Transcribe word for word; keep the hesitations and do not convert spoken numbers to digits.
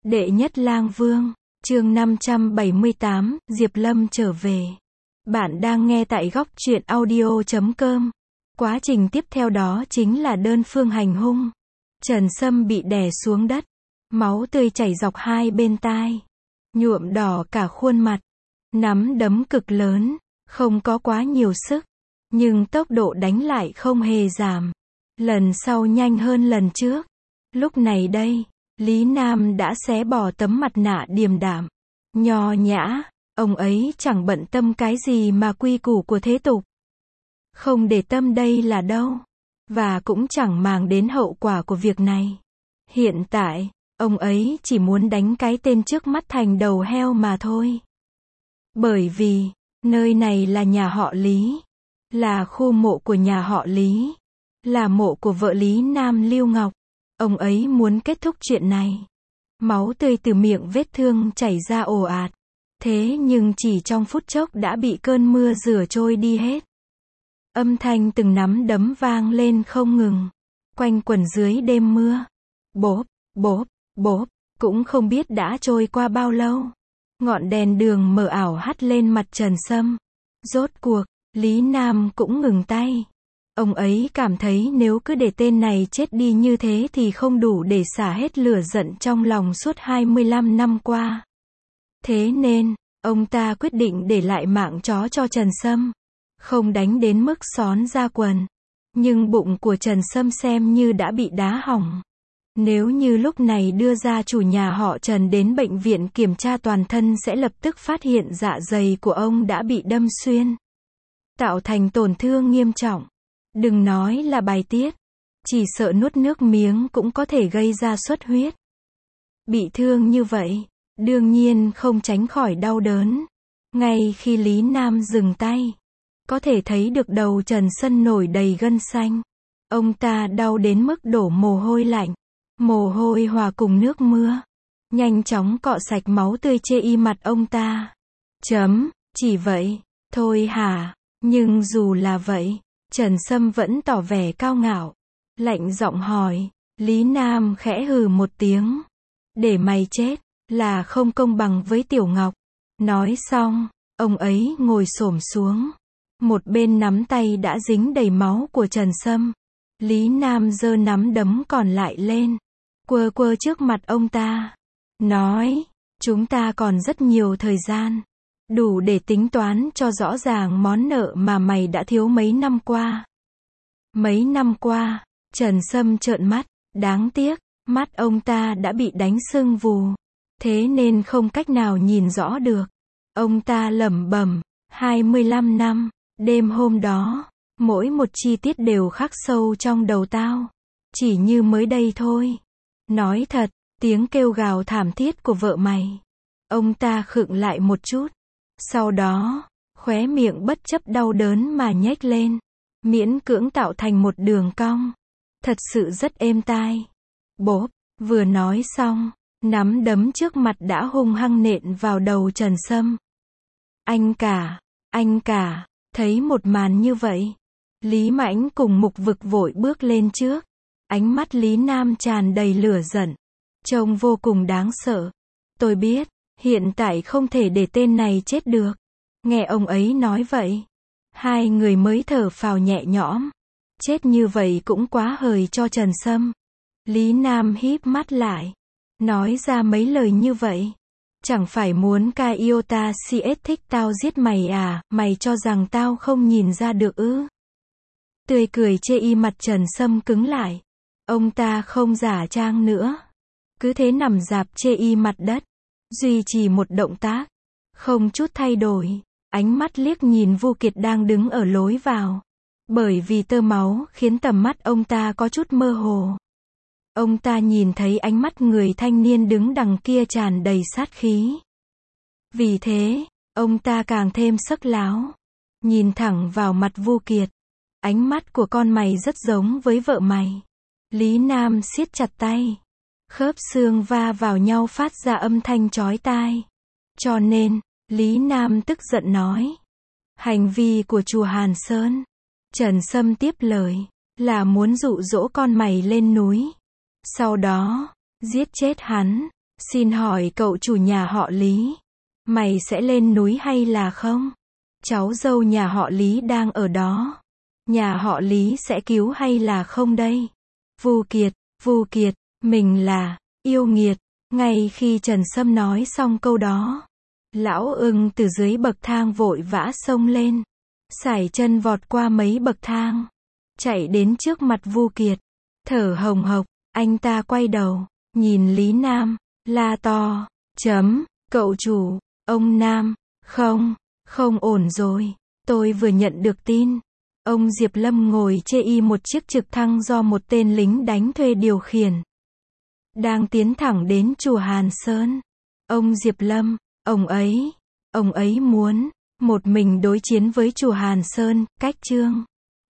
Đệ nhất lang vương, chương năm trăm bảy mươi tám, Diệp Lâm trở về. Bạn đang nghe tại góc truyện audio chấm com. Quá trình tiếp theo đó chính là đơn phương hành hung. Trần Sâm bị đè xuống đất, máu tươi chảy dọc hai bên tai, nhuộm đỏ cả khuôn mặt. Nắm đấm cực lớn, không có quá nhiều sức, nhưng tốc độ đánh lại không hề giảm. Lần sau nhanh hơn lần trước. Lúc này đây, Lý Nam đã xé bỏ tấm mặt nạ điềm đạm, nho nhã, ông ấy chẳng bận tâm cái gì mà quy củ của thế tục. Không để tâm đây là đâu, và cũng chẳng màng đến hậu quả của việc này. Hiện tại, ông ấy chỉ muốn đánh cái tên trước mắt thành đầu heo mà thôi. Bởi vì, nơi này là nhà họ Lý, là khu mộ của nhà họ Lý, là mộ của vợ Lý Nam Lưu Ngọc. Ông ấy muốn kết thúc chuyện này. Máu tươi từ miệng vết thương chảy ra ồ ạt. Thế nhưng chỉ trong phút chốc đã bị cơn mưa rửa trôi đi hết. Âm thanh từng nắm đấm vang lên không ngừng, quanh quẩn dưới đêm mưa. Bốp, bốp, bốp, cũng không biết đã trôi qua bao lâu. Ngọn đèn đường mờ ảo hắt lên mặt Trần Sâm. Rốt cuộc, Lý Nam cũng ngừng tay. Ông ấy cảm thấy nếu cứ để tên này chết đi như thế thì không đủ để xả hết lửa giận trong lòng suốt hai mươi lăm năm qua. Thế nên, ông ta quyết định để lại mạng chó cho Trần Sâm. Không đánh đến mức xón ra quần. Nhưng bụng của Trần Sâm xem như đã bị đá hỏng. Nếu như lúc này đưa ra chủ nhà họ Trần đến bệnh viện kiểm tra toàn thân sẽ lập tức phát hiện dạ dày của ông đã bị đâm xuyên, tạo thành tổn thương nghiêm trọng. Đừng nói là bài tiết, chỉ sợ nuốt nước miếng cũng có thể gây ra xuất huyết. Bị thương như vậy, đương nhiên không tránh khỏi đau đớn. Ngay khi Lý Nam dừng tay, có thể thấy được đầu Trần Sâm nổi đầy gân xanh. Ông ta đau đến mức đổ mồ hôi lạnh, mồ hôi hòa cùng nước mưa, nhanh chóng cọ sạch máu tươi chê y mặt ông ta. Chấm, chỉ vậy, thôi hả? Nhưng dù là vậy, Trần Sâm vẫn tỏ vẻ cao ngạo, lạnh giọng hỏi. Lý Nam khẽ hừ một tiếng. Để mày chết, là không công bằng với Tiểu Ngọc. Nói xong, ông ấy ngồi xổm xuống. Một bên nắm tay đã dính đầy máu của Trần Sâm. Lý Nam giơ nắm đấm còn lại lên, quơ quơ trước mặt ông ta. Nói, chúng ta còn rất nhiều thời gian. Đủ để tính toán cho rõ ràng món nợ mà mày đã thiếu mấy năm qua. Mấy năm qua, Trần Sâm trợn mắt, đáng tiếc, mắt ông ta đã bị đánh sưng vù. Thế nên không cách nào nhìn rõ được. Ông ta lẩm bẩm, hai mươi lăm năm, đêm hôm đó, mỗi một chi tiết đều khắc sâu trong đầu tao. Chỉ như mới đây thôi. Nói thật, tiếng kêu gào thảm thiết của vợ mày. Ông ta khựng lại một chút. Sau đó, khóe miệng bất chấp đau đớn mà nhếch lên, miễn cưỡng tạo thành một đường cong. Thật sự rất êm tai. Bốp, vừa nói xong, nắm đấm trước mặt đã hung hăng nện vào đầu Trần Sâm. Anh cả, anh cả, thấy một màn như vậy, Lý Mãnh cùng Mục Vực vội bước lên trước. Ánh mắt Lý Nam tràn đầy lửa giận, trông vô cùng đáng sợ. Tôi biết, hiện tại không thể để tên này chết được. Nghe ông ấy nói vậy, hai người mới thở phào nhẹ nhõm. Chết như vậy cũng quá hời cho Trần Sâm. Lý Nam híp mắt lại, nói ra mấy lời như vậy. Chẳng phải muốn Kaiota xê ét thích tao giết mày à, mày cho rằng tao không nhìn ra được ư? Tươi cười chê y mặt Trần Sâm cứng lại. Ông ta không giả trang nữa, cứ thế nằm dạp chê y mặt đất, duy trì một động tác, không chút thay đổi. Ánh mắt liếc nhìn Vu Kiệt đang đứng ở lối vào. Bởi vì tơ máu khiến tầm mắt ông ta có chút mơ hồ. Ông ta nhìn thấy ánh mắt người thanh niên đứng đằng kia tràn đầy sát khí. Vì thế, ông ta càng thêm sắc láo. Nhìn thẳng vào mặt Vu Kiệt. Ánh mắt của con mày rất giống với vợ mày. Lý Nam siết chặt tay. Khớp xương va vào nhau phát ra âm thanh chói tai. Cho nên, Lý Nam tức giận nói. Hành vi của chùa Hàn Sơn. Trần Sâm tiếp lời. Là muốn dụ dỗ con mày lên núi. Sau đó, giết chết hắn. Xin hỏi cậu chủ nhà họ Lý, mày sẽ lên núi hay là không? Cháu dâu nhà họ Lý đang ở đó. Nhà họ Lý sẽ cứu hay là không đây? Vu Kiệt, Vu Kiệt, mình là yêu nghiệt. Ngay khi Trần Sâm nói xong câu đó, lão ưng từ dưới bậc thang vội vã xông lên, sải chân vọt qua mấy bậc thang, chạy đến trước mặt Vu Kiệt, thở hồng hộc. Anh ta quay đầu, nhìn Lý Nam, la to, chấm, cậu chủ, ông Nam, không, không ổn rồi, tôi vừa nhận được tin. Ông Diệp Lâm ngồi chê y một chiếc trực thăng do một tên lính đánh thuê điều khiển, đang tiến thẳng đến chùa Hàn Sơn. Ông Diệp Lâm, ông ấy, ông ấy muốn một mình đối chiến với chùa Hàn Sơn, cách chương